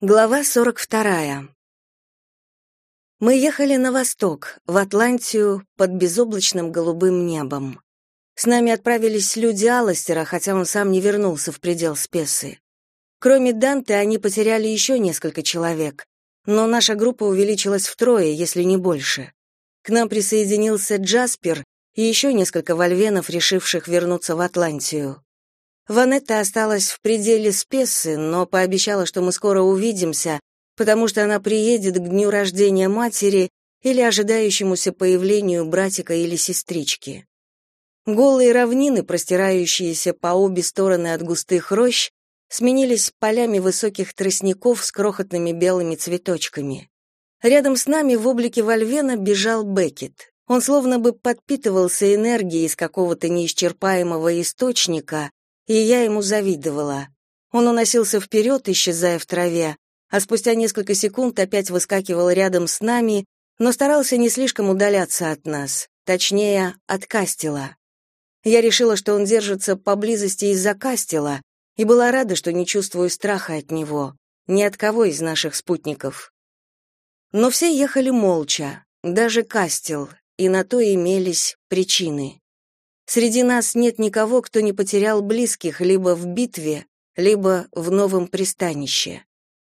Глава 42. Мы ехали на восток, в Атлантию, под безоблачным голубым небом. С нами отправились люди Алластера, хотя он сам не вернулся в предел Спесы. Кроме Данте, они потеряли еще несколько человек, но наша группа увеличилась втрое, если не больше. К нам присоединился Джаспер и еще несколько вольвенов, решивших вернуться в Атлантию. Ванетта осталась в пределе Спессы, но пообещала, что мы скоро увидимся, потому что она приедет к дню рождения матери или ожидающемуся появлению братика или сестрички. Голые равнины, простирающиеся по обе стороны от густых рощ, сменились полями высоких тростников с крохотными белыми цветочками. Рядом с нами в облике вольвена бежал Беккет. Он словно бы подпитывался энергией из какого-то неисчерпаемого источника, и я ему завидовала. Он уносился вперед, исчезая в траве, а спустя несколько секунд опять выскакивал рядом с нами, но старался не слишком удаляться от нас, точнее, от Кастела. Я решила, что он держится поблизости из-за Кастела, и была рада, что не чувствую страха от него, ни от кого из наших спутников. Но все ехали молча, даже Кастел, и на то имелись причины. Среди нас нет никого, кто не потерял близких либо в битве, либо в новом пристанище.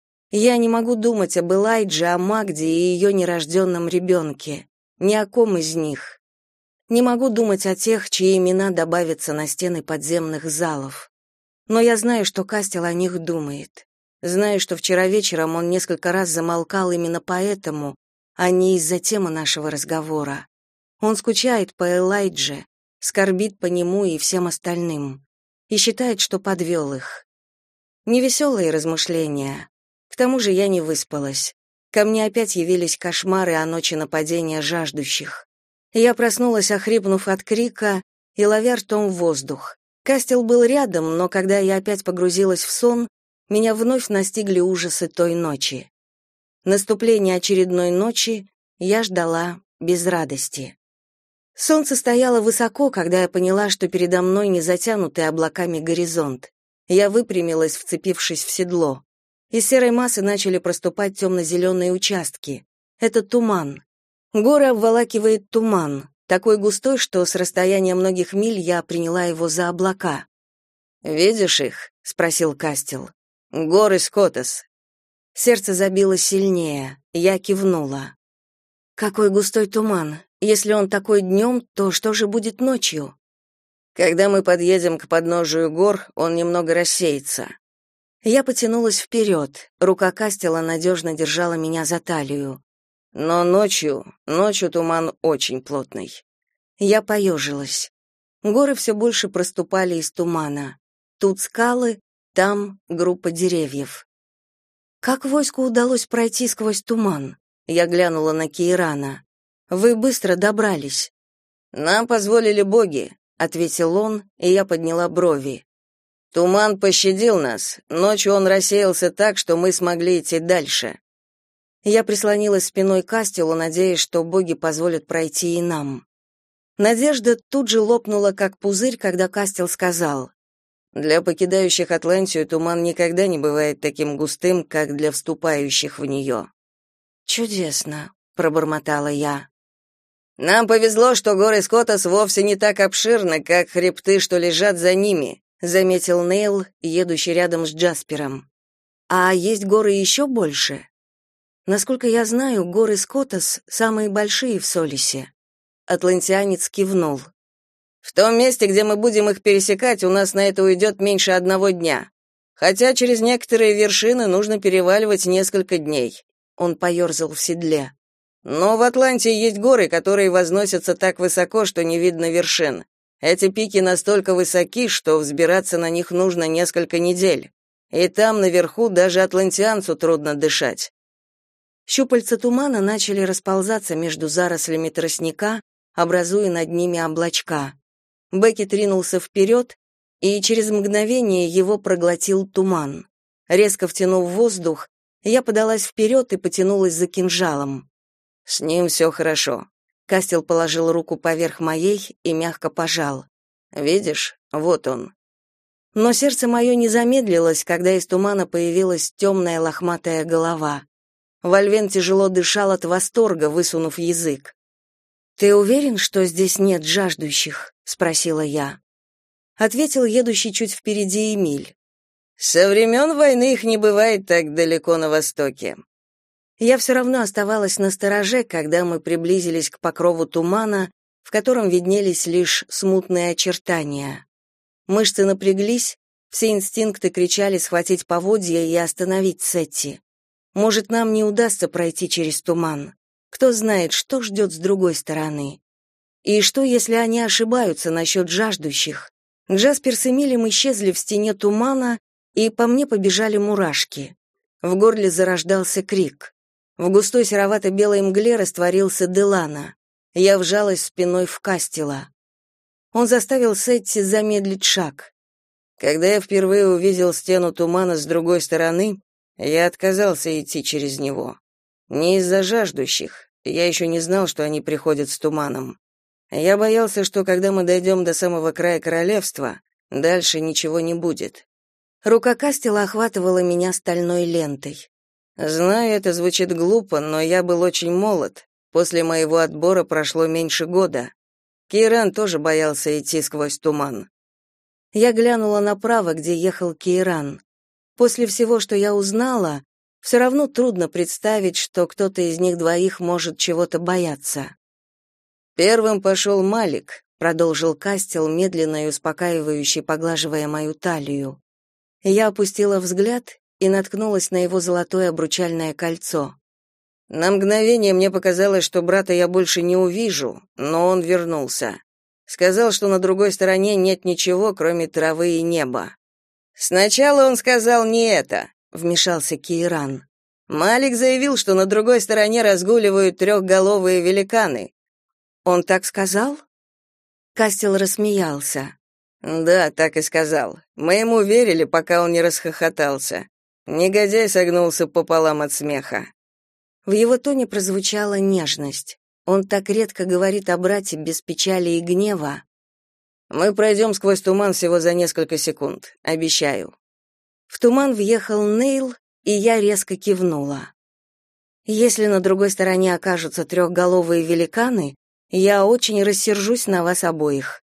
Я не могу думать об Элайдже, о Магде и ее нерожденном ребенке, ни о ком из них. Не могу думать о тех, чьи имена добавятся на стены подземных залов. Но я знаю, что Кастел о них думает. Знаю, что вчера вечером он несколько раз замолкал именно поэтому, а не из-за темы нашего разговора. Он скучает по Элайдже, скорбит по нему и всем остальным, и считает, что подвел их. Невеселые размышления. К тому же я не выспалась. Ко мне опять явились кошмары о ночи нападения жаждущих. Я проснулась, охрипнув от крика и ловя ртом воздух. Кастел был рядом, но когда я опять погрузилась в сон, меня вновь настигли ужасы той ночи. Наступление очередной ночи я ждала без радости. Солнце стояло высоко, когда я поняла, что передо мной не затянутый облаками горизонт. Я выпрямилась, вцепившись в седло. Из серой массы начали проступать темно-зеленые участки. Это туман. Горы обволакивает туман, такой густой, что с расстояния многих миль я приняла его за облака. «Видишь их?» — спросил Кастел. «Горы Скотас». Сердце забилось сильнее. Я кивнула. «Какой густой туман! Если он такой днем, то что же будет ночью?» «Когда мы подъедем к подножию гор, он немного рассеется». Я потянулась вперед. Рука Кастела надежно держала меня за талию. «Но ночью туман очень плотный». Я поежилась. Горы все больше проступали из тумана. Тут скалы, там группа деревьев. Как войску удалось пройти сквозь туман? Я глянула на Кейрана. Вы быстро добрались. Нам позволили боги, ответил он, и я подняла брови. Туман пощадил нас. Ночью он рассеялся так, что мы смогли идти дальше. Я прислонилась спиной к Кастелу, надеясь, что боги позволят пройти и нам. Надежда тут же лопнула, как пузырь, когда Кастел сказал: «Для покидающих Атлантию туман никогда не бывает таким густым, как для вступающих в нее». «Чудесно», — пробормотала я. «Нам повезло, что горы Скотас вовсе не так обширны, как хребты, что лежат за ними», заметил Нейл, едущий рядом с Джаспером. «А есть горы еще больше?» «Насколько я знаю, горы Скотас самые большие в Солисе». Атлантианец кивнул. «В том месте, где мы будем их пересекать, у нас на это уйдет меньше 1 дня. Хотя через некоторые вершины нужно переваливать несколько дней». Он поерзал в седле. Но в Атлантии есть горы, которые возносятся так высоко, что не видно вершин. Эти пики настолько высоки, что взбираться на них нужно несколько недель. И там, наверху, даже атлантианцу трудно дышать. Щупальца тумана начали расползаться между зарослями тростника, образуя над ними облачка. Беккет ринулся вперед, и через мгновение его проглотил туман. Резко втянув воздух, я подалась вперед и потянулась за кинжалом. «С ним все хорошо». Кастел положил руку поверх моей и мягко пожал. «Видишь, вот он». Но сердце мое не замедлилось, когда из тумана появилась темная лохматая голова. Вольвен тяжело дышал от восторга, высунув язык. «Ты уверен, что здесь нет жаждущих?» — спросила я. Ответил едущий чуть впереди Эмиль. «Со времен войны их не бывает так далеко на востоке». Я все равно оставалась настороже, когда мы приблизились к покрову тумана, в котором виднелись лишь смутные очертания. Мышцы напряглись, все инстинкты кричали схватить поводья и остановить Сетти. Может, нам не удастся пройти через туман. Кто знает, что ждет с другой стороны. И что, если они ошибаются насчет жаждущих? Джаспер с Эмилем исчезли в стене тумана, и по мне побежали мурашки. В горле зарождался крик. В густой серовато-белой мгле растворился Делана. Я вжалась спиной в Кастела. Он заставил Сетти замедлить шаг. Когда я впервые увидел стену тумана с другой стороны, я отказался идти через него. Не из-за жаждущих. Я еще не знал, что они приходят с туманом. Я боялся, что когда мы дойдем до самого края королевства, дальше ничего не будет. Рука Кастела охватывала меня стальной лентой. Знаю, это звучит глупо, но я был очень молод. После моего отбора прошло меньше года. Кейран тоже боялся идти сквозь туман. Я глянула направо, где ехал Кейран. После всего, что я узнала, все равно трудно представить, что кто-то из них двоих может чего-то бояться. «Первым пошел Малик», — продолжил Кастел, медленно и успокаивающе поглаживая мою талию. Я опустила взгляд и наткнулась на его золотое обручальное кольцо. На мгновение мне показалось, что брата я больше не увижу, но он вернулся. Сказал, что на другой стороне нет ничего, кроме травы и неба. Сначала он сказал не это, вмешался Кейран. Малик заявил, что на другой стороне разгуливают трехголовые великаны. Он так сказал? Кастел рассмеялся. Да, так и сказал. Мы ему верили, пока он не расхохотался. Негодяй согнулся пополам от смеха. В его тоне прозвучала нежность. Он так редко говорит о брате без печали и гнева. Мы пройдем сквозь туман всего за несколько секунд, обещаю. В туман въехал Нейл, и я резко кивнула. Если на другой стороне окажутся трехголовые великаны, я очень рассержусь на вас обоих.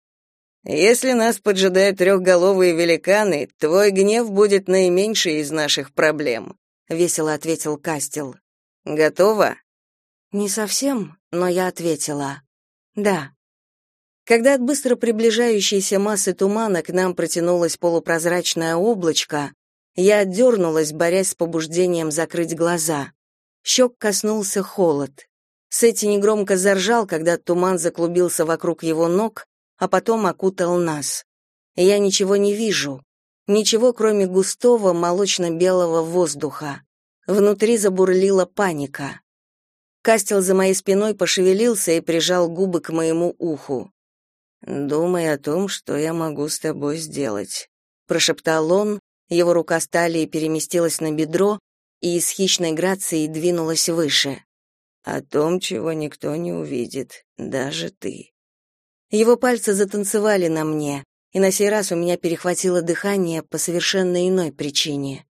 Если нас поджидают трехголовые великаны, твой гнев будет наименьшей из наших проблем, весело ответил Кастел. Готова? Не совсем, но я ответила. Да. Когда от быстро приближающейся массы тумана к нам протянулось полупрозрачное облачко, я отдернулась, борясь с побуждением закрыть глаза. Щек коснулся холод. Сетти негромко заржал, когда туман заклубился вокруг его ног, а потом окутал нас. Я ничего не вижу, ничего, кроме густого молочно-белого воздуха. Внутри забурлила паника. Кастел за моей спиной пошевелился и прижал губы к моему уху. «Думай о том, что я могу с тобой сделать», — прошептал он, его рука с талии переместилась на бедро и с хищной грацией двинулась выше. «О том, чего никто не увидит, даже ты». Его пальцы затанцевали на мне, и на сей раз у меня перехватило дыхание по совершенно иной причине.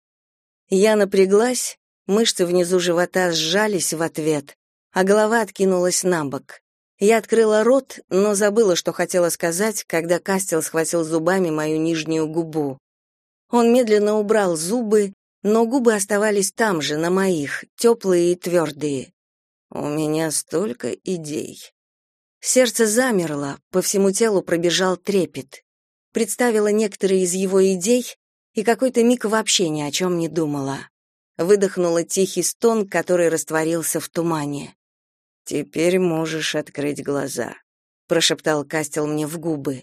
Я напряглась, мышцы внизу живота сжались в ответ, а голова откинулась набок. Я открыла рот, но забыла, что хотела сказать, когда Кастел схватил зубами мою нижнюю губу. Он медленно убрал зубы, но губы оставались там же, на моих, теплые и твердые. «У меня столько идей». Сердце замерло, по всему телу пробежал трепет. Представила некоторые из его идей и какой-то миг вообще ни о чем не думала. Выдохнула тихий стон, который растворился в тумане. «Теперь можешь открыть глаза», — прошептал Кастел мне в губы.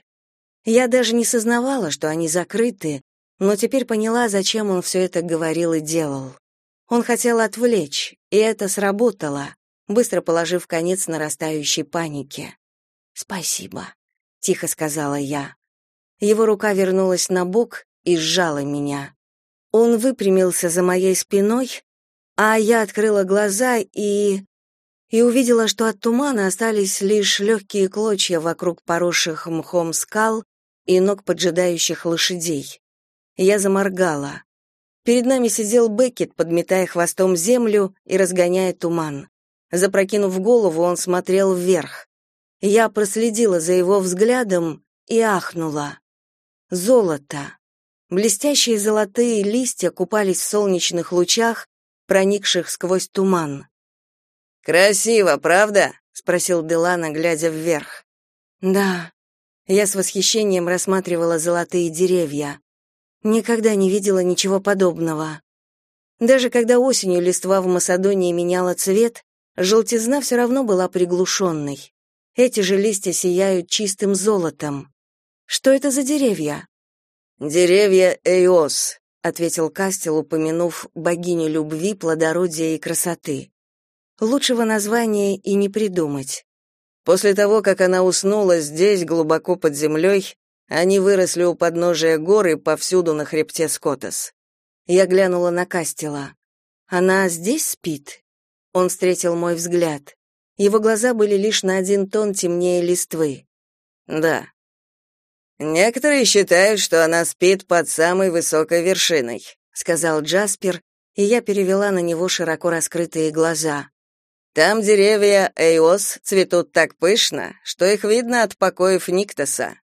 Я даже не сознавала, что они закрыты, но теперь поняла, зачем он все это говорил и делал. Он хотел отвлечь, и это сработало, быстро положив конец нарастающей панике. «Спасибо», — тихо сказала я. Его рука вернулась на бок и сжала меня. Он выпрямился за моей спиной, а я открыла глаза и увидела, что от тумана остались лишь легкие клочья вокруг поросших мхом скал и ног поджидающих лошадей. Я заморгала. Перед нами сидел Беккет, подметая хвостом землю и разгоняя туман. Запрокинув голову, он смотрел вверх. Я проследила за его взглядом и ахнула. Золото. Блестящие золотые листья купались в солнечных лучах, проникших сквозь туман. «Красиво, правда?» — спросил Делано, глядя вверх. «Да». Я с восхищением рассматривала золотые деревья. Никогда не видела ничего подобного. Даже когда осенью листва в Масадонии меняла цвет, желтизна все равно была приглушенной. Эти же листья сияют чистым золотом. Что это за деревья? «Деревья Эйос», — ответил Кастел, упомянув богиню любви, плодородия и красоты. Лучшего названия и не придумать. После того, как она уснула здесь, глубоко под землей, они выросли у подножия горы повсюду на хребте Скотас. Я глянула на Кастела. «Она здесь спит?» Он встретил мой взгляд. Его глаза были лишь на 1 тон темнее листвы. «Да». «Некоторые считают, что она спит под самой высокой вершиной», — сказал Джаспер, и я перевела на него широко раскрытые глаза. «Там деревья Эйос цветут так пышно, что их видно от покоев Никтоса».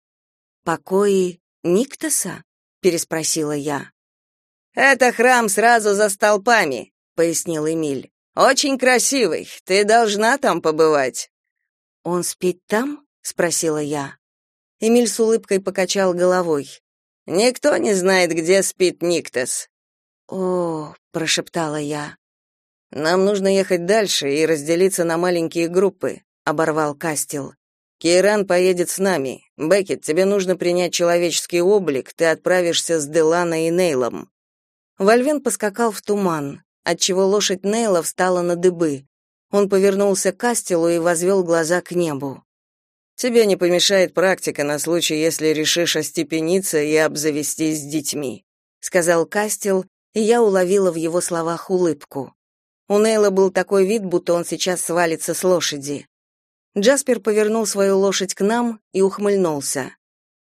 «Покои Никтоса?» — переспросила я. «Это храм сразу за столпами», — пояснил Эмиль. «Очень красивый, ты должна там побывать». «Он спит там?» — спросила я. Эмиль с улыбкой покачал головой. «Никто не знает, где спит Никтос». «О», — прошептала я. «Нам нужно ехать дальше и разделиться на маленькие группы», — оборвал Кастел. «Кейран поедет с нами. Беккет, тебе нужно принять человеческий облик, ты отправишься с Делано и Нейлом». Вольвен поскакал в туман, отчего лошадь Нейла встала на дыбы. Он повернулся к Кастелу и возвел глаза к небу. «Тебе не помешает практика на случай, если решишь остепениться и обзавестись детьми», — сказал Кастел, и я уловила в его словах улыбку. У Нейла был такой вид, будто он сейчас свалится с лошади. Джаспер повернул свою лошадь к нам и ухмыльнулся.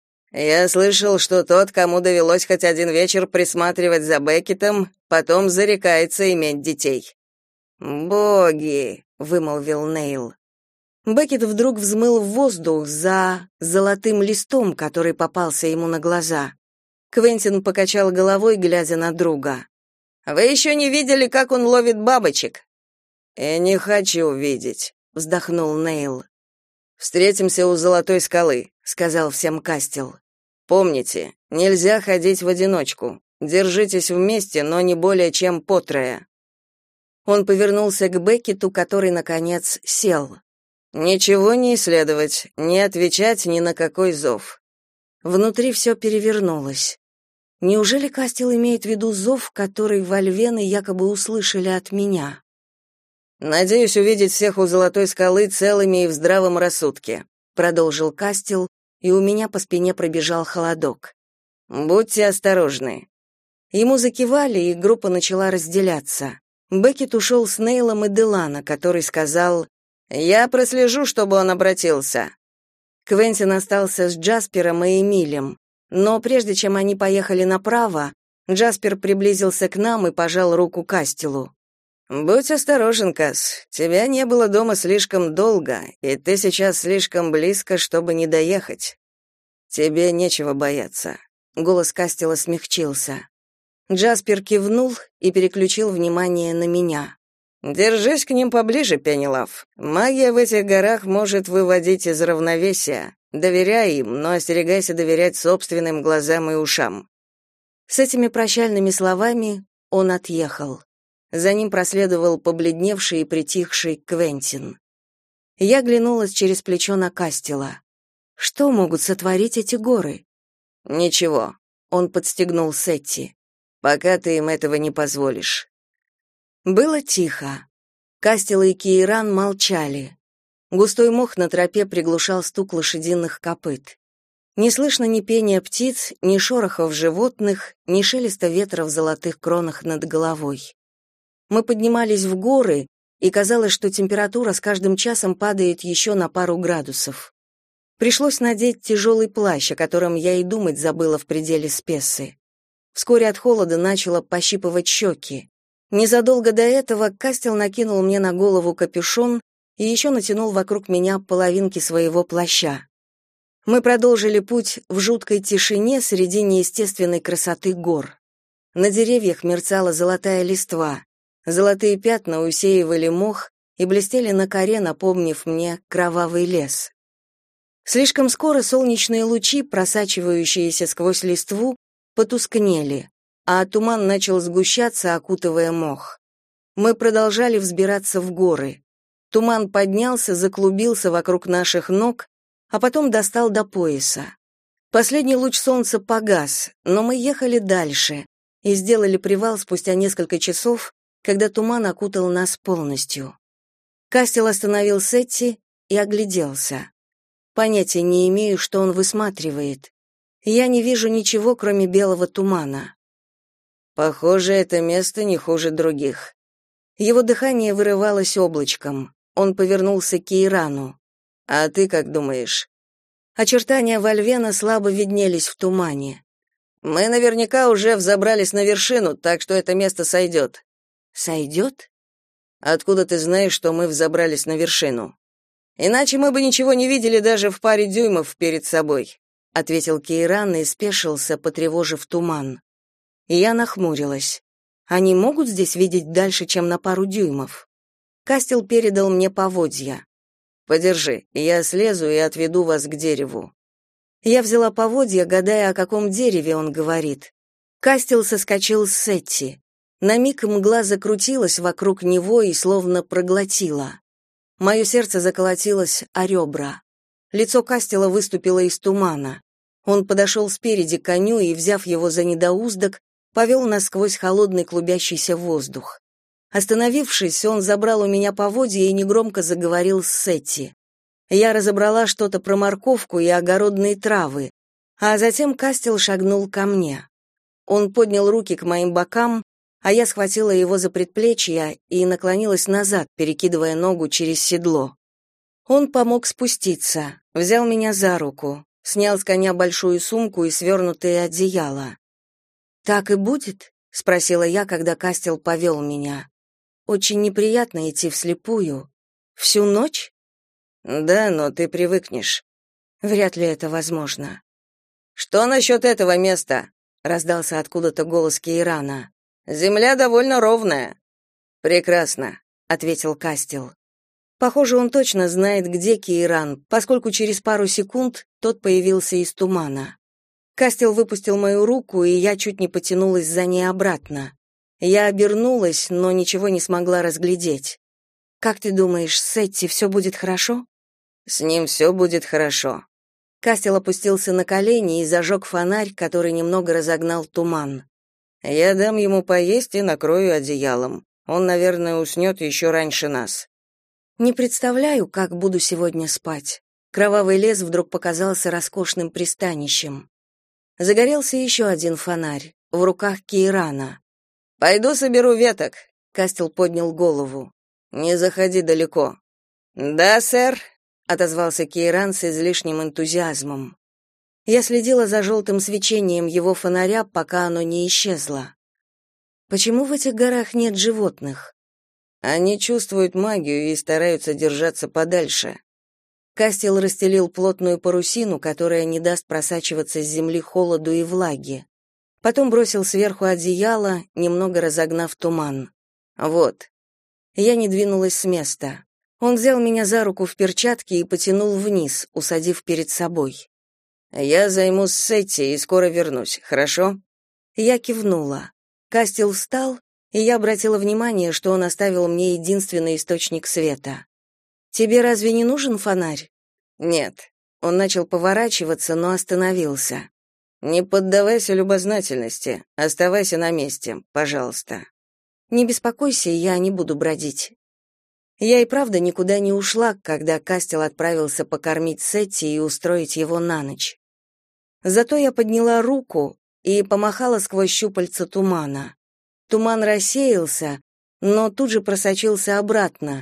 «Я слышал, что тот, кому довелось хоть один вечер присматривать за Беккетом, потом зарекается иметь детей». «Боги!» — вымолвил Нейл. Беккет вдруг взмыл в воздух за золотым листом, который попался ему на глаза. Квентин покачал головой, глядя на друга. «Вы еще не видели, как он ловит бабочек?» «Я не хочу видеть», — вздохнул Нейл. «Встретимся у Золотой скалы», — сказал всем Кастел. «Помните, нельзя ходить в одиночку. Держитесь вместе, но не более чем по трое». Он повернулся к Беккету, который, наконец, сел. «Ничего не исследовать, не отвечать ни на какой зов». Внутри все перевернулось. Неужели Кастел имеет в виду зов, который вольвены якобы услышали от меня? «Надеюсь увидеть всех у Золотой скалы целыми и в здравом рассудке», продолжил Кастел, и у меня по спине пробежал холодок. «Будьте осторожны». Ему закивали, и группа начала разделяться. Беккет ушел с Нейлом и Делано, который сказал: «Я прослежу, чтобы он обратился». Квентин остался с Джаспером и Эмилем, но прежде чем они поехали направо, Джаспер приблизился к нам и пожал руку Кастелу. «Будь осторожен, Кас. Тебя не было дома слишком долго, и ты сейчас слишком близко, чтобы не доехать. Тебе нечего бояться». Голос Кастела смягчился. Джаспер кивнул и переключил внимание на меня. «Держись к ним поближе, Пенелав. Магия в этих горах может выводить из равновесия. Доверяй им, но остерегайся доверять собственным глазам и ушам». С этими прощальными словами он отъехал. За ним проследовал побледневший и притихший Квентин. Я глянулась через плечо на Кастела. Что могут сотворить эти горы? «Ничего», — он подстегнул Сетти, — «пока ты им этого не позволишь». Было тихо. Кастел и Кейран молчали. Густой мох на тропе приглушал стук лошадиных копыт. Не слышно ни пения птиц, ни шорохов животных, ни шелеста ветра в золотых кронах над головой. Мы поднимались в горы, и казалось, что температура с каждым часом падает еще на пару градусов. Пришлось надеть тяжелый плащ, о котором я и думать забыла в пределе Спессы. Вскоре от холода начало пощипывать щеки. Незадолго до этого Кастел накинул мне на голову капюшон и еще натянул вокруг меня половинки своего плаща. Мы продолжили путь в жуткой тишине среди неестественной красоты гор. На деревьях мерцала золотая листва, золотые пятна усеивали мох и блестели на коре, напомнив мне кровавый лес. Слишком скоро солнечные лучи, просачивающиеся сквозь листву, потускнели, а туман начал сгущаться, окутывая мох. Мы продолжали взбираться в горы. Туман поднялся, заклубился вокруг наших ног, а потом достал до пояса. Последний луч солнца погас, но мы ехали дальше и сделали привал спустя несколько часов, когда туман окутал нас полностью. Кастел остановил Сетти и огляделся. Понятия не имею, что он высматривает. Я не вижу ничего, кроме белого тумана. Похоже, это место не хуже других. Его дыхание вырывалось облачком. Он повернулся к Кейрану. А ты как думаешь? Очертания Вольвена слабо виднелись в тумане. Мы наверняка уже взобрались на вершину, так что это место сойдет». «Сойдет?» «Откуда ты знаешь, что мы взобрались на вершину?» «Иначе мы бы ничего не видели даже в паре дюймов перед собой», ответил Кейран и спешился, потревожив туман. И я нахмурилась. Они могут здесь видеть дальше, чем на пару дюймов? Кастел передал мне поводья. «Подержи, я слезу и отведу вас к дереву». Я взяла поводья, гадая, о каком дереве он говорит. Кастел соскочил с Сетти. На миг мгла закрутилась вокруг него и словно проглотила. Мое сердце заколотилось о ребра. Лицо Кастела выступило из тумана. Он подошел спереди к коню и, взяв его за недоуздок, повел нас сквозь холодный клубящийся воздух. Остановившись, он забрал у меня поводья и негромко заговорил с Сетти. Я разобрала что-то про морковку и огородные травы, а затем Кастел шагнул ко мне. Он поднял руки к моим бокам, а я схватила его за предплечья и наклонилась назад, перекидывая ногу через седло. Он помог спуститься, взял меня за руку, снял с коня большую сумку и свернутые одеяла. «Так и будет?» — спросила я, когда Кастел повел меня. «Очень неприятно идти вслепую. Всю ночь?» «Да, но ты привыкнешь». «Вряд ли это возможно». «Что насчет этого места?» — раздался откуда-то голос Кейрана. «Земля довольно ровная». «Прекрасно», — ответил Кастел. Похоже, он точно знает, где Кейран, поскольку через пару секунд тот появился из тумана. Кастел выпустил мою руку, и я чуть не потянулась за ней обратно. Я обернулась, но ничего не смогла разглядеть. «Как ты думаешь, с Сетти все будет хорошо?» «С ним все будет хорошо». Кастел опустился на колени и зажег фонарь, который немного разогнал туман. «Я дам ему поесть и накрою одеялом. Он, наверное, уснет еще раньше нас». Не представляю, как буду сегодня спать. Кровавый лес вдруг показался роскошным пристанищем. Загорелся еще один фонарь в руках Кейрана. «Пойду соберу веток», — Кастел поднял голову. «Не заходи далеко». «Да, сэр», — отозвался Кейран с излишним энтузиазмом. Я следила за желтым свечением его фонаря, пока оно не исчезло. «Почему в этих горах нет животных?» «Они чувствуют магию и стараются держаться подальше». Кастел расстелил плотную парусину, которая не даст просачиваться с земли холоду и влаге. Потом бросил сверху одеяло, немного разогнав туман. «Вот». Я не двинулась с места. Он взял меня за руку в перчатке и потянул вниз, усадив перед собой. «Я займусь Сетти и скоро вернусь, хорошо?» Я кивнула. Кастел встал, и я обратила внимание, что он оставил мне единственный источник света. «Тебе разве не нужен фонарь?» «Нет». Он начал поворачиваться, но остановился. «Не поддавайся любознательности, оставайся на месте, пожалуйста». «Не беспокойся, я не буду бродить». Я и правда никуда не ушла, когда Кастел отправился покормить Сетти и устроить его на ночь. Зато я подняла руку и помахала сквозь щупальца тумана. Туман рассеялся, но тут же просочился обратно,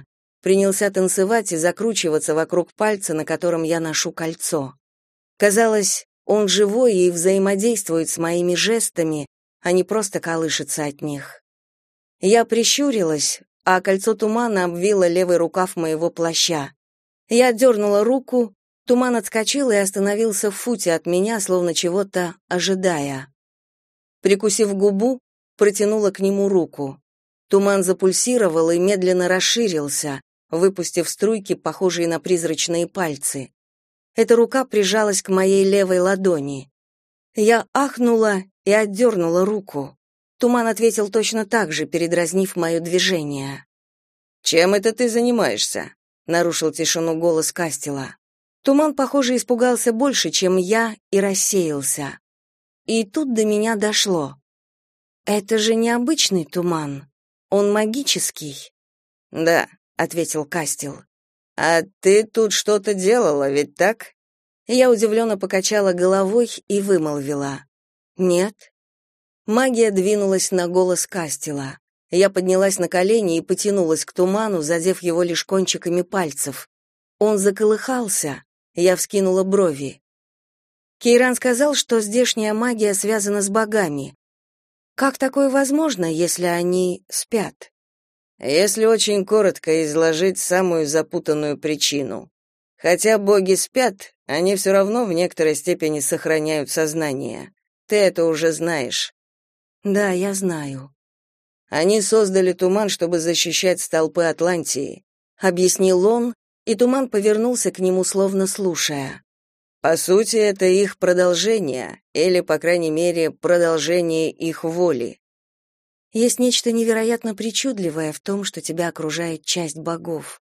принялся танцевать и закручиваться вокруг пальца, на котором я ношу кольцо. Казалось, он живой и взаимодействует с моими жестами, а не просто колышется от них. Я прищурилась, а кольцо тумана обвило левый рукав моего плаща. Я отдернула руку, туман отскочил и остановился в футе от меня, словно чего-то ожидая. Прикусив губу, протянула к нему руку. Туман запульсировал и медленно расширился, выпустив струйки, похожие на призрачные пальцы. Эта рука прижалась к моей левой ладони. Я ахнула и отдернула руку. Туман ответил точно так же, передразнив мое движение. «Чем это ты занимаешься?» — нарушил тишину голос Кастела. Туман, похоже, испугался больше, чем я, и рассеялся. И тут до меня дошло. «Это же необычный туман. Он магический». «Да», — ответил Кастел. «А ты тут что-то делала, ведь так?» Я удивленно покачала головой и вымолвила. «Нет». Магия двинулась на голос Кастела. Я поднялась на колени и потянулась к туману, задев его лишь кончиками пальцев. Он заколыхался. Я вскинула брови. Кейран сказал, что здешняя магия связана с богами. Как такое возможно, если они спят? Если очень коротко изложить самую запутанную причину. Хотя боги спят, они все равно в некоторой степени сохраняют сознание. Ты это уже знаешь. Да, я знаю. Они создали туман, чтобы защищать столпы Атлантии, объяснил он, и туман повернулся к нему, словно слушая. По сути, это их продолжение, или, по крайней мере, продолжение их воли. Есть нечто невероятно причудливое в том, что тебя окружает часть богов.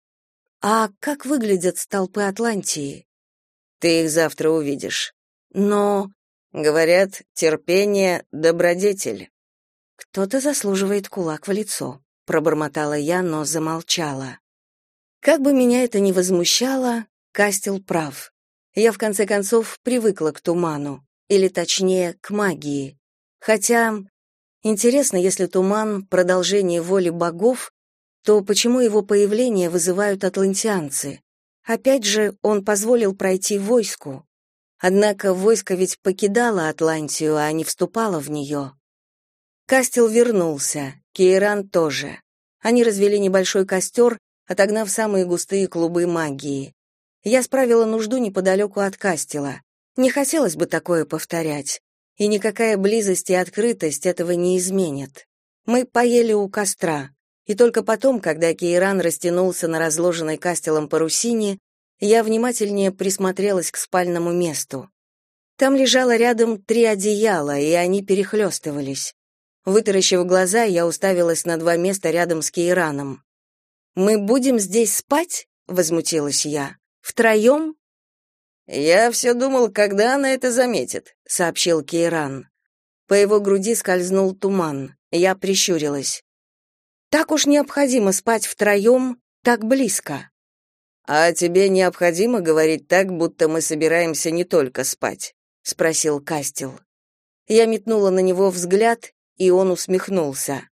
А как выглядят столпы Атлантии? Ты их завтра увидишь. Но, говорят, терпение — добродетель. Кто-то заслуживает кулак в лицо, пробормотала я, но замолчала. Как бы меня это ни возмущало, Кастел прав. Я, в конце концов, привыкла к туману, или точнее, к магии. Хотя, интересно, если туман — продолжение воли богов, то почему его появление вызывают атлантианцы? Опять же, он позволил пройти войску. Однако войско ведь покидало Атлантию, а не вступало в нее. Кастел вернулся, Кейран тоже. Они развели небольшой костер, отогнав самые густые клубы магии. Я справила нужду неподалеку от Кастела. Не хотелось бы такое повторять. И никакая близость и открытость этого не изменят. Мы поели у костра. И только потом, когда Кейран растянулся на разложенной Кастелом парусине, я внимательнее присмотрелась к спальному месту. Там лежало рядом 3 одеяла, и они перехлестывались. Вытаращив глаза, я уставилась на 2 места рядом с Кейраном. «Мы будем здесь спать?» — возмутилась я. «Втроем?» «Я все думал, когда она это заметит», — сообщил Кейран. По его груди скользнул туман. Я прищурилась. «Так уж необходимо спать втроем, так близко». «А тебе необходимо говорить так, будто мы собираемся не только спать?» — спросил Кастел. Я метнула на него взгляд, и он усмехнулся.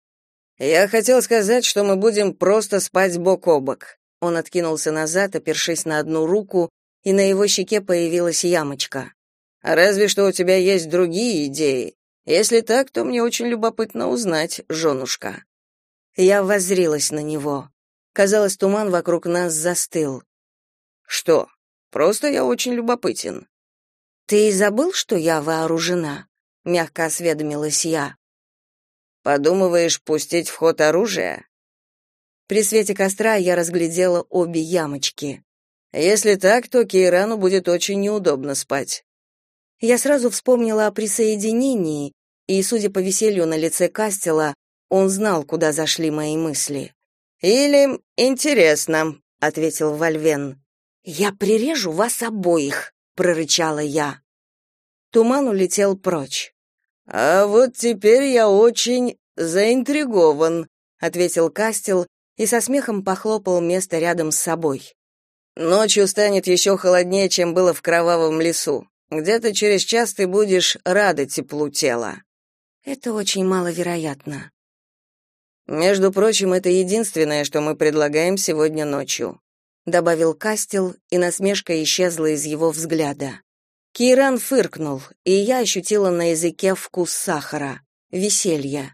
«Я хотел сказать, что мы будем просто спать бок о бок». Он откинулся назад, опершись на одну руку, и на его щеке появилась ямочка. «Разве что у тебя есть другие идеи. Если так, то мне очень любопытно узнать, женушка». Я воззрилась на него. Казалось, туман вокруг нас застыл. «Что? Просто я очень любопытен». «Ты забыл, что я вооружена?» — мягко осведомилась я. «Подумываешь пустить в ход оружие?» При свете костра я разглядела обе ямочки. «Если так, то Кейрану будет очень неудобно спать». Я сразу вспомнила о присоединении, и, судя по веселью на лице Кастела, он знал, куда зашли мои мысли. «Или интересно», — ответил Вальвен. «Я прирежу вас обоих», — прорычала я. Туман улетел прочь. «А вот теперь я очень заинтригован», — ответил Кастел и со смехом похлопал место рядом с собой. «Ночью станет еще холоднее, чем было в кровавом лесу. Где-то через час ты будешь рада теплу тела». «Это очень маловероятно». Между прочим, это единственное, что мы предлагаем сегодня ночью, добавил Кастел, и насмешка исчезла из его взгляда. Кейран фыркнул, и я ощутила на языке вкус сахара, веселья.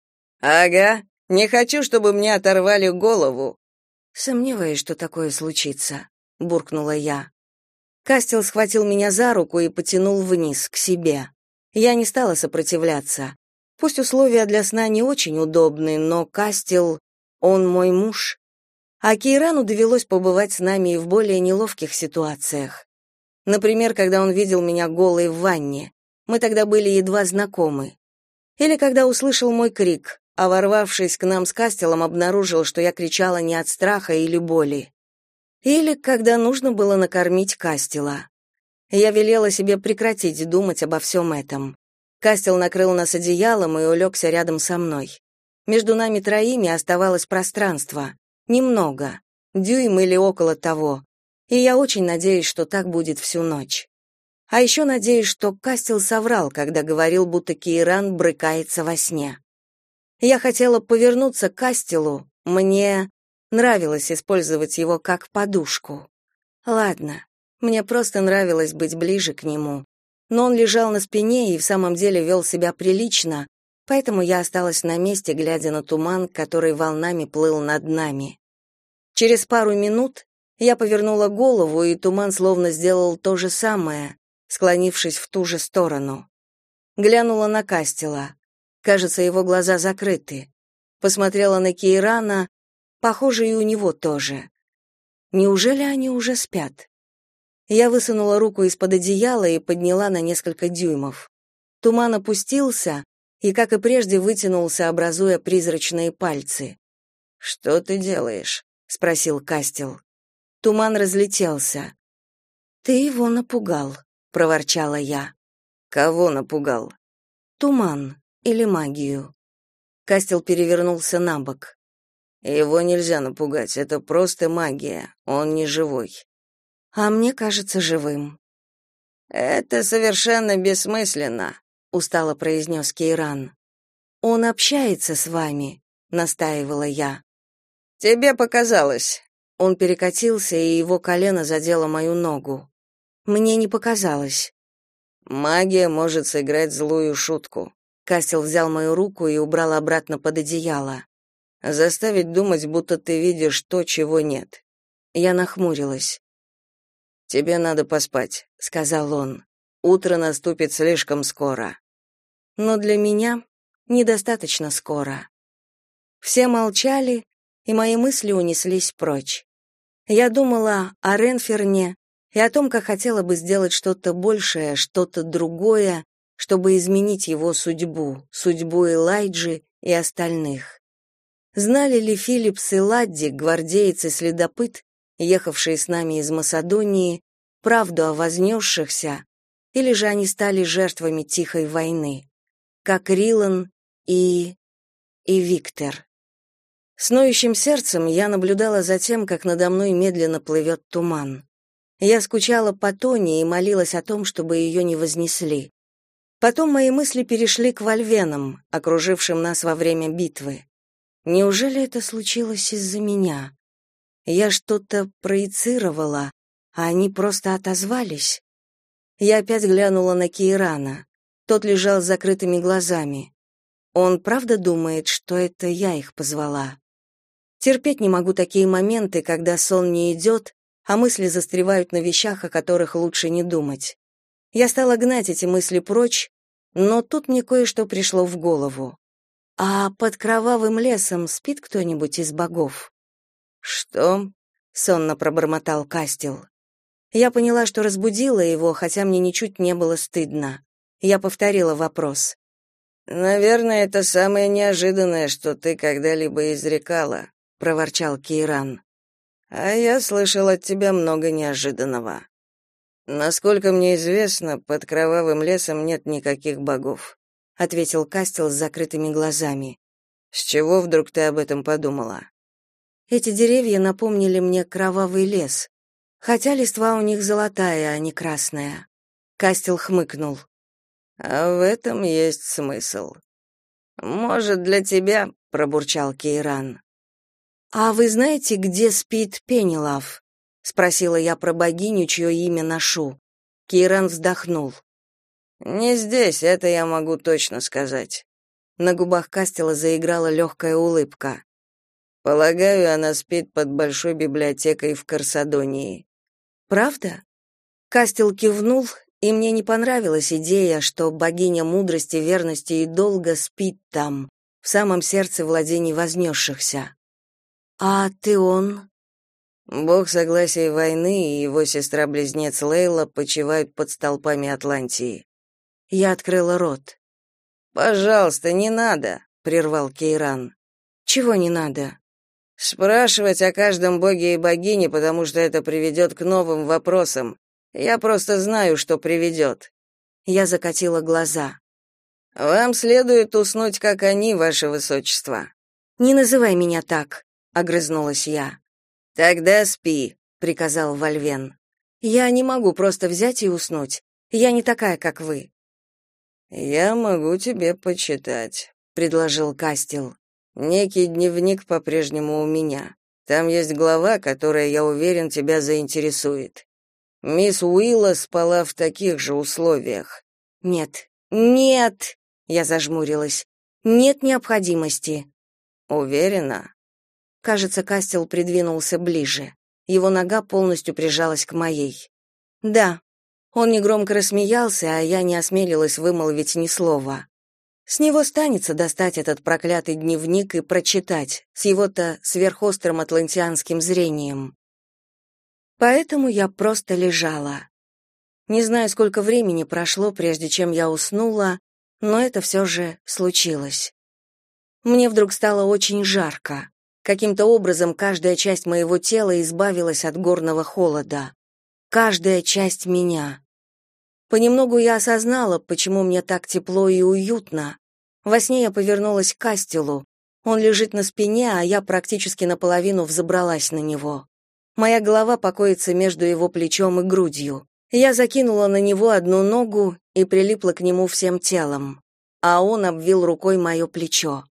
Ага, не хочу, чтобы мне оторвали голову. Сомневаюсь, что такое случится, буркнула я. Кастел схватил меня за руку и потянул вниз, к себе. Я не стала сопротивляться. Пусть условия для сна не очень удобны, но Кастел, он мой муж. А Кейрану довелось побывать с нами и в более неловких ситуациях. Например, когда он видел меня голой в ванне. Мы тогда были едва знакомы. Или когда услышал мой крик, а ворвавшись к нам с Кастелом, обнаружил, что я кричала не от страха или боли. Или когда нужно было накормить Кастела. Я велела себе прекратить думать обо всем этом. Кастел накрыл нас одеялом и улегся рядом со мной. Между нами троими оставалось пространство. Немного. Дюйм или около того. И я очень надеюсь, что так будет всю ночь. А еще надеюсь, что Кастел соврал, когда говорил, будто Кейран брыкается во сне. Я хотела повернуться к Кастелу. Мне нравилось использовать его как подушку. Ладно, мне просто нравилось быть ближе к нему. Но он лежал на спине и в самом деле вел себя прилично, поэтому я осталась на месте, глядя на туман, который волнами плыл над нами. Через пару минут я повернула голову, и туман словно сделал то же самое, склонившись в ту же сторону. Глянула на Кастела. Кажется, его глаза закрыты. Посмотрела на Кейрана, похоже, и у него тоже. Неужели они уже спят? Я высунула руку из-под одеяла и подняла на несколько дюймов. Туман опустился и, как и прежде, вытянулся, образуя призрачные пальцы. «Что ты делаешь?» — спросил Кастел. Туман разлетелся. «Ты его напугал», — проворчала я. «Кого напугал?» «Туман или магию». Кастел перевернулся на бок. «Его нельзя напугать, это просто магия, он не живой». «А мне кажется живым». «Это совершенно бессмысленно», — устало произнес Кейран. «Он общается с вами», — настаивала я. «Тебе показалось». Он перекатился, и его колено задело мою ногу. Мне не показалось. «Магия может сыграть злую шутку». Кастел взял мою руку и убрал обратно под одеяло. «Заставить думать, будто ты видишь то, чего нет». Я нахмурилась. «Тебе надо поспать», — сказал он. «Утро наступит слишком скоро». Но для меня недостаточно скоро. Все молчали, и мои мысли унеслись прочь. Я думала о Ренферне и о том, как хотела бы сделать что-то большее, что-то другое, чтобы изменить его судьбу, судьбу Элайджи и остальных. Знали ли Филлипс и Ладди, гвардеец и следопыт, ехавшие с нами из Македонии, правду о вознесшихся, или же они стали жертвами тихой войны, как Рилан и Виктор? С ноющим сердцем я наблюдала за тем, как надо мной медленно плывет туман. Я скучала по Тони и молилась о том, чтобы ее не вознесли. Потом мои мысли перешли к вольвенам, окружившим нас во время битвы. Неужели это случилось из-за меня? Я что-то проецировала, а они просто отозвались. Я опять глянула на Кейрана. Тот лежал с закрытыми глазами. Он правда думает, что это я их позвала? Терпеть не могу такие моменты, когда сон не идет, а мысли застревают на вещах, о которых лучше не думать. Я стала гнать эти мысли прочь, но тут мне кое-что пришло в голову. А под кровавым лесом спит кто-нибудь из богов? Что? Сонно пробормотал Кастел. Я поняла, что разбудила его, хотя мне ничуть не было стыдно. Я повторила вопрос. Наверное, это самое неожиданное, что ты когда-либо изрекала, проворчал Кейран. А я слышал от тебя много неожиданного. Насколько мне известно, под кровавым лесом нет никаких богов, ответил Кастел с закрытыми глазами. С чего вдруг ты об этом подумала? Эти деревья напомнили мне кровавый лес, хотя листва у них золотая, а не красная. Кастел хмыкнул. А в этом есть смысл. Может, для тебя, пробурчал Кейран. «А вы знаете, где спит Пенелав?» — спросила я про богиню, чье имя ношу. Кейран вздохнул. «Не здесь, это я могу точно сказать». На губах Кастела заиграла легкая улыбка. «Полагаю, она спит под большой библиотекой в Корсадонии». «Правда?» Кастел кивнул, и мне не понравилась идея, что богиня мудрости, верности и долга спит там, в самом сердце владений вознесшихся. «А Теон?» Бог согласия войны и его сестра-близнец Лейла почивают под столпами Атлантии. Я открыла рот. «Пожалуйста, не надо», — прервал Кейран. «Чего не надо?» «Спрашивать о каждом боге и богине, потому что это приведет к новым вопросам. Я просто знаю, что приведет». Я закатила глаза. «Вам следует уснуть, как они, ваше высочество». «Не называй меня так», — огрызнулась я. «Тогда спи», — приказал Вольвен. «Я не могу просто взять и уснуть. Я не такая, как вы». «Я могу тебе почитать», — предложил Кастел. «Некий дневник по-прежнему у меня. Там есть глава, которая, я уверен, тебя заинтересует. Мисс Уилла спала в таких же условиях». «Нет, нет», — я зажмурилась. «Нет необходимости». «Уверена?» Кажется, Кастел придвинулся ближе. Его нога полностью прижалась к моей. «Да». Он негромко рассмеялся, а я не осмелилась вымолвить ни слова. С него станется достать этот проклятый дневник и прочитать, с его-то сверхострым атлантианским зрением. Поэтому я просто лежала. Не знаю, сколько времени прошло, прежде чем я уснула, но это все же случилось. Мне вдруг стало очень жарко. Каким-то образом каждая часть моего тела избавилась от горного холода. Каждая часть меня. Понемногу я осознала, почему мне так тепло и уютно. Во сне я повернулась к Кастелу. Он лежит на спине, а я практически наполовину взобралась на него. Моя голова покоится между его плечом и грудью. Я закинула на него одну ногу и прилипла к нему всем телом, а он обвил рукой мое плечо.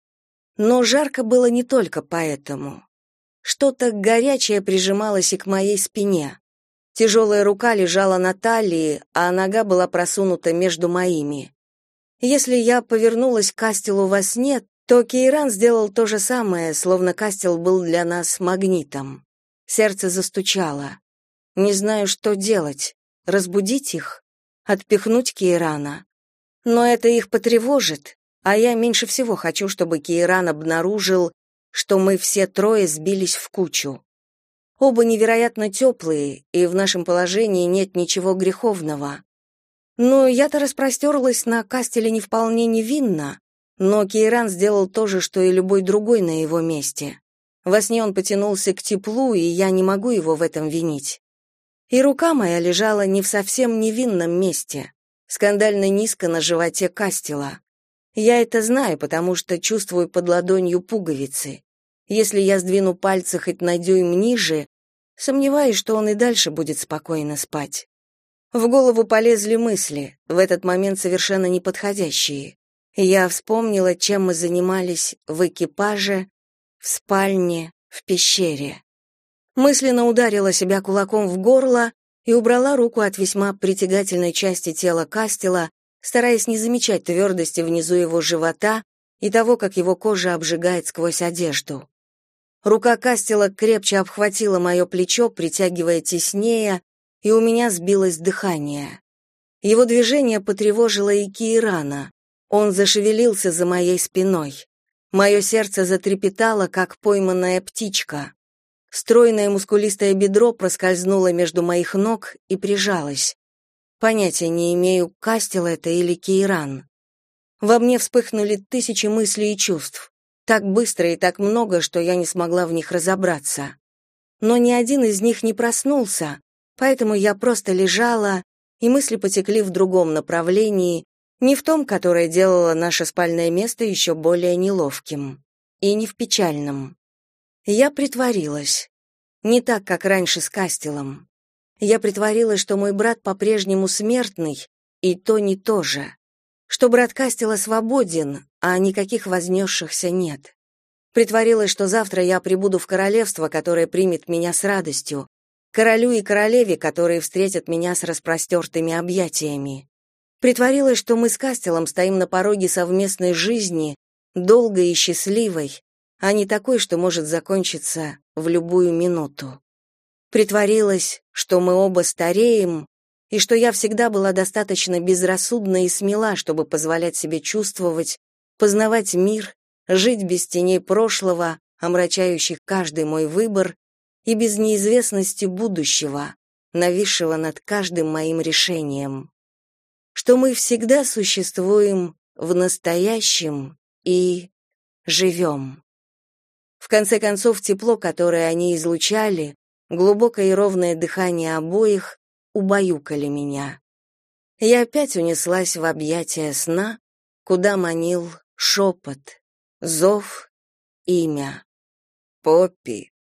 Но жарко было не только поэтому. Что-то горячее прижималось и к моей спине. Тяжелая рука лежала на талии, а нога была просунута между моими. Если я повернулась к Кастелу во сне, то Кейран сделал то же самое, словно Кастел был для нас магнитом. Сердце застучало. Не знаю, что делать. Разбудить их? Отпихнуть Кейрана? Но это их потревожит, а я меньше всего хочу, чтобы Кейран обнаружил, что мы все трое сбились в кучу. Оба невероятно теплые, и в нашем положении нет ничего греховного. Ну, я-то распростерлась на Кастеле не вполне невинно, но Кейран сделал то же, что и любой другой на его месте. Во сне он потянулся к теплу, и я не могу его в этом винить. И рука моя лежала не в совсем невинном месте, скандально низко на животе Кастела. Я это знаю, потому что чувствую под ладонью пуговицы. Если я сдвину пальцы хоть на дюйм ниже, сомневаюсь, что он и дальше будет спокойно спать. В голову полезли мысли, в этот момент совершенно неподходящие. Я вспомнила, чем мы занимались в экипаже, в спальне, в пещере. Мысленно ударила себя кулаком в горло и убрала руку от весьма притягательной части тела Кастела, стараясь не замечать твердости внизу его живота и того, как его кожа обжигает сквозь одежду. Рука Кастела крепче обхватила мое плечо, притягивая теснее, и у меня сбилось дыхание. Его движение потревожило и Кейрана. Он зашевелился за моей спиной. Мое сердце затрепетало, как пойманная птичка. Стройное мускулистое бедро проскользнуло между моих ног и прижалось. Понятия не имею, Кастел это или Кейран. Во мне вспыхнули тысячи мыслей и чувств. Так быстро и так много, что я не смогла в них разобраться. Но ни один из них не проснулся, поэтому я просто лежала, и мысли потекли в другом направлении, не в том, которое делало наше спальное место еще более неловким, и не в печальном. Я притворилась. Не так, как раньше с Кастелом. Я притворилась, что мой брат по-прежнему смертный, и то не то же. Что брат Кастела свободен, а никаких вознесшихся нет. Притворилась, что завтра я прибуду в королевство, которое примет меня с радостью, королю и королеве, которые встретят меня с распростертыми объятиями. Притворилась, что мы с Кастелом стоим на пороге совместной жизни, долгой и счастливой, а не такой, что может закончиться в любую минуту. Притворилась, что мы оба стареем, и что я всегда была достаточно безрассудна и смела, чтобы позволять себе чувствовать, познавать мир, жить без теней прошлого, омрачающих каждый мой выбор, и без неизвестности будущего, нависшего над каждым моим решением. Что мы всегда существуем в настоящем и живем. В конце концов, тепло, которое они излучали, глубокое и ровное дыхание обоих убаюкали меня. Я опять унеслась в объятия сна, куда манил шепот, зов, имя. «Поппи,